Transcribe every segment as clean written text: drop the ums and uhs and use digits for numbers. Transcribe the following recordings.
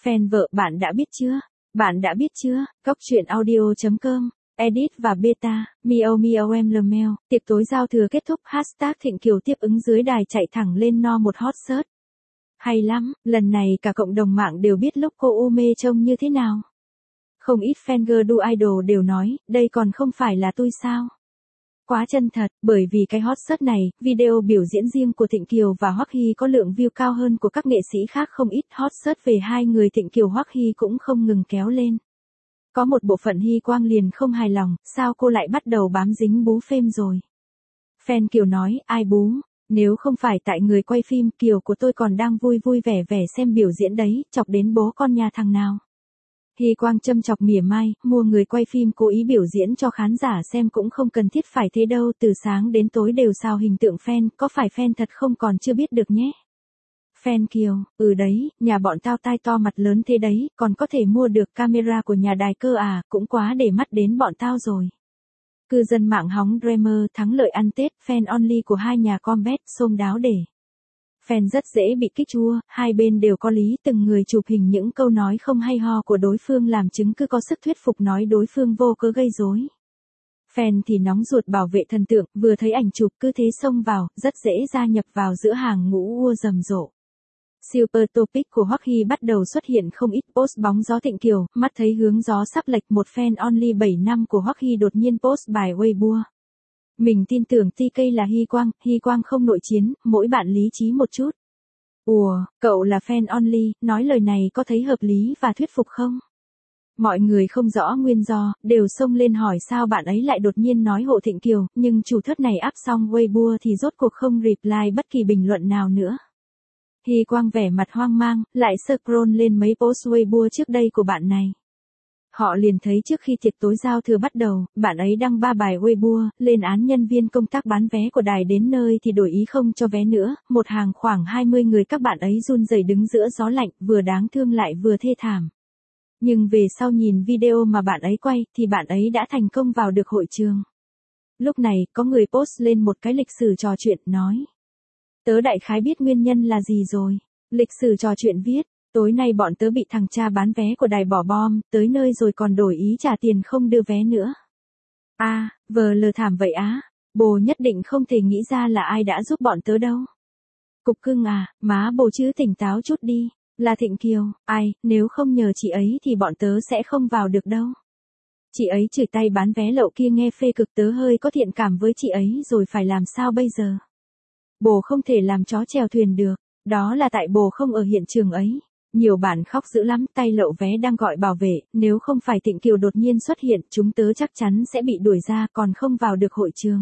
Fan vợ bạn đã biết chưa? Bạn đã biết chưa? Cốc truyện audio.com, edit và beta, Miao Miao em Lemel, tiệc tối giao thừa kết thúc hashtag Thịnh Kiều tiếp ứng dưới đài chạy thẳng lên no một hot search. Hay lắm, lần này cả cộng đồng mạng đều biết lúc cô U Mê trông như thế nào. Không ít fan girl đu idol đều nói, đây còn không phải là tôi sao? Quá chân thật, bởi vì cái hot search này, video biểu diễn riêng của Thịnh Kiều và Hoắc Hy có lượng view cao hơn của các nghệ sĩ khác không ít. Hot search về hai người Thịnh Kiều Hoắc Hy cũng không ngừng kéo lên. Có một bộ phận Hy Quang liền không hài lòng, sao cô lại bắt đầu bám dính bú phêm rồi? Fan Kiều nói, ai bú? Nếu không phải tại người quay phim, Kiều của tôi còn đang vui vui vẻ vẻ xem biểu diễn đấy, chọc đến bố con nhà thằng nào. Hy Quang châm chọc mỉa mai, mua người quay phim cố ý biểu diễn cho khán giả xem cũng không cần thiết phải thế đâu, từ sáng đến tối đều sao hình tượng fan, có phải fan thật không còn chưa biết được nhé. Fan Kiều, đấy, nhà bọn tao tai to mặt lớn thế đấy, còn có thể mua được camera của nhà đài cơ à, cũng quá để mắt đến bọn tao rồi. Cư dân mạng hóng Dreamer thắng lợi ăn Tết, fan only của hai nhà combat xôm đáo để. Fan rất dễ bị kích chua, hai bên đều có lý, từng người chụp hình những câu nói không hay ho của đối phương làm chứng cứ có sức thuyết phục nói đối phương vô cớ gây rối. Fan thì nóng ruột bảo vệ thần tượng, vừa thấy ảnh chụp cứ thế xông vào, rất dễ gia nhập vào giữa hàng ngũ ua rầm rộ. Super topic của Hoắc Hy bắt đầu xuất hiện không ít post bóng gió Thịnh Kiều, mắt thấy hướng gió sắp lệch, một fan only 7 năm của Hoắc Hy đột nhiên post bài Weibo. Mình tin tưởng TK là Hy Quang không nội chiến, mỗi bạn lý trí một chút. Ủa, cậu là fan only, nói lời này có thấy hợp lý và thuyết phục không? Mọi người không rõ nguyên do, đều xông lên hỏi sao bạn ấy lại đột nhiên nói hộ Thịnh Kiều, nhưng chủ thớt này áp xong Weibo thì rốt cuộc không reply bất kỳ bình luận nào nữa. Hy Quang vẻ mặt hoang mang, lại scroll lên mấy post Weibo trước đây của bạn này. Họ liền thấy trước khi tiệc tối giao thừa bắt đầu, bạn ấy đăng 3 bài Weibo, lên án nhân viên công tác bán vé của đài đến nơi thì đổi ý không cho vé nữa, một hàng khoảng 20 người các bạn ấy run rẩy đứng giữa gió lạnh, vừa đáng thương lại vừa thê thảm. Nhưng về sau nhìn video mà bạn ấy quay, thì bạn ấy đã thành công vào được hội trường. Lúc này, có người post lên một cái lịch sử trò chuyện, nói. Tớ đại khái biết nguyên nhân là gì rồi. Lịch sử trò chuyện viết. Tối nay bọn tớ bị thằng cha bán vé của đài bỏ bom, tới nơi rồi còn đổi ý trả tiền không đưa vé nữa. Vờ lờ thảm vậy á, bồ nhất định không thể nghĩ ra là ai đã giúp bọn tớ đâu. Cục cưng à, má bồ chứ tỉnh táo chút đi, là Thịnh Kiều, nếu không nhờ chị ấy thì bọn tớ sẽ không vào được đâu. Chị ấy chửi tay bán vé lậu kia nghe phê cực, tớ hơi có thiện cảm với chị ấy rồi phải làm sao bây giờ. Bồ không thể làm chó chèo thuyền được, đó là tại bồ không ở hiện trường ấy. Nhiều bạn khóc dữ lắm, tay lậu vé đang gọi bảo vệ, nếu không phải Thịnh Kiều đột nhiên xuất hiện, chúng tớ chắc chắn sẽ bị đuổi ra, còn không vào được hội trường.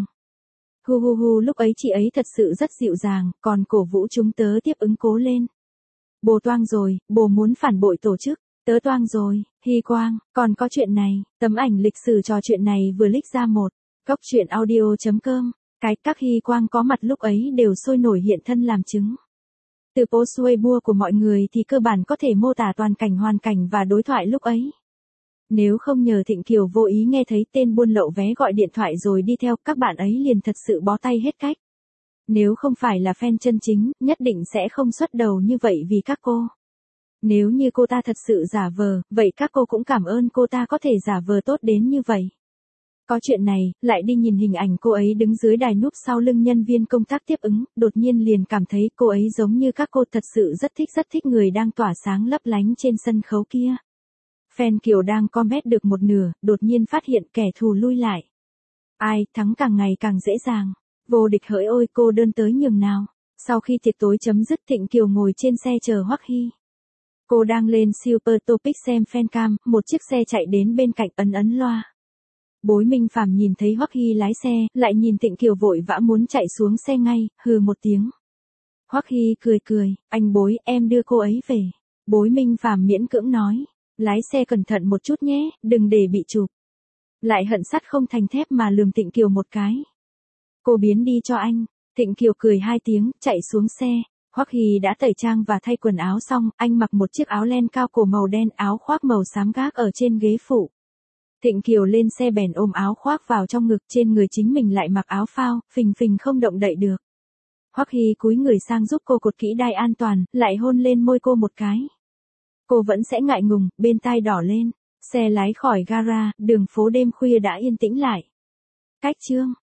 Lúc ấy chị ấy thật sự rất dịu dàng, còn cổ vũ chúng tớ tiếp ứng cố lên. Bồ toang rồi, bồ muốn phản bội tổ chức, tớ toang rồi, Hy Quang, còn có chuyện này, tấm ảnh lịch sử trò chuyện này vừa leak ra một, cốc truyện audio.com, các Hy Quang có mặt lúc ấy đều sôi nổi hiện thân làm chứng. Từ post Weibo của mọi người thì cơ bản có thể mô tả toàn cảnh hoàn cảnh và đối thoại lúc ấy. Nếu không nhờ Thịnh Kiều vô ý nghe thấy tên buôn lậu vé gọi điện thoại rồi đi theo, các bạn ấy liền thật sự bó tay hết cách. Nếu không phải là fan chân chính, nhất định sẽ không xuất đầu như vậy vì các cô. Nếu như cô ta thật sự giả vờ, vậy các cô cũng cảm ơn cô ta có thể giả vờ tốt đến như vậy. Có chuyện này, lại đi nhìn hình ảnh cô ấy đứng dưới đài núp sau lưng nhân viên công tác tiếp ứng, đột nhiên liền cảm thấy cô ấy giống như các cô, thật sự rất thích người đang tỏa sáng lấp lánh trên sân khấu kia. Fan Kiều đang comment được một nửa, đột nhiên phát hiện kẻ thù lui lại. Thắng càng ngày càng dễ dàng. Vô địch hỡi ôi, cô đơn tới nhường nào. Sau khi tiệc tối chấm dứt, Thịnh Kiều ngồi trên xe chờ Hoắc Hy. Cô đang lên Super Topic xem fancam, một chiếc xe chạy đến bên cạnh ấn loa. Bối Minh Phàm nhìn thấy Hoắc Hy lái xe, lại nhìn Thịnh Kiều vội vã muốn chạy xuống xe ngay, hừ một tiếng. Hoắc Hy cười, anh Bối, em đưa cô ấy về. Bối Minh Phàm miễn cưỡng nói, lái xe cẩn thận một chút nhé, đừng để bị chụp. Lại hận sắt không thành thép mà lườm Thịnh Kiều một cái. Cô biến đi cho anh. Thịnh Kiều cười 2 tiếng, chạy xuống xe. Hoắc Hy đã tẩy trang và thay quần áo xong, anh mặc một chiếc áo len cao cổ màu đen, áo khoác màu xám gác ở trên ghế phụ. Thịnh Kiều lên xe bèn ôm áo khoác vào trong ngực, trên người chính mình lại mặc áo phao, phình không động đậy được. Hoắc Hy cúi người sang giúp cô cột kỹ đai an toàn, lại hôn lên môi cô một cái. Cô vẫn sẽ ngại ngùng, bên tai đỏ lên. Xe lái khỏi gara, đường phố đêm khuya đã yên tĩnh lại. Cách chương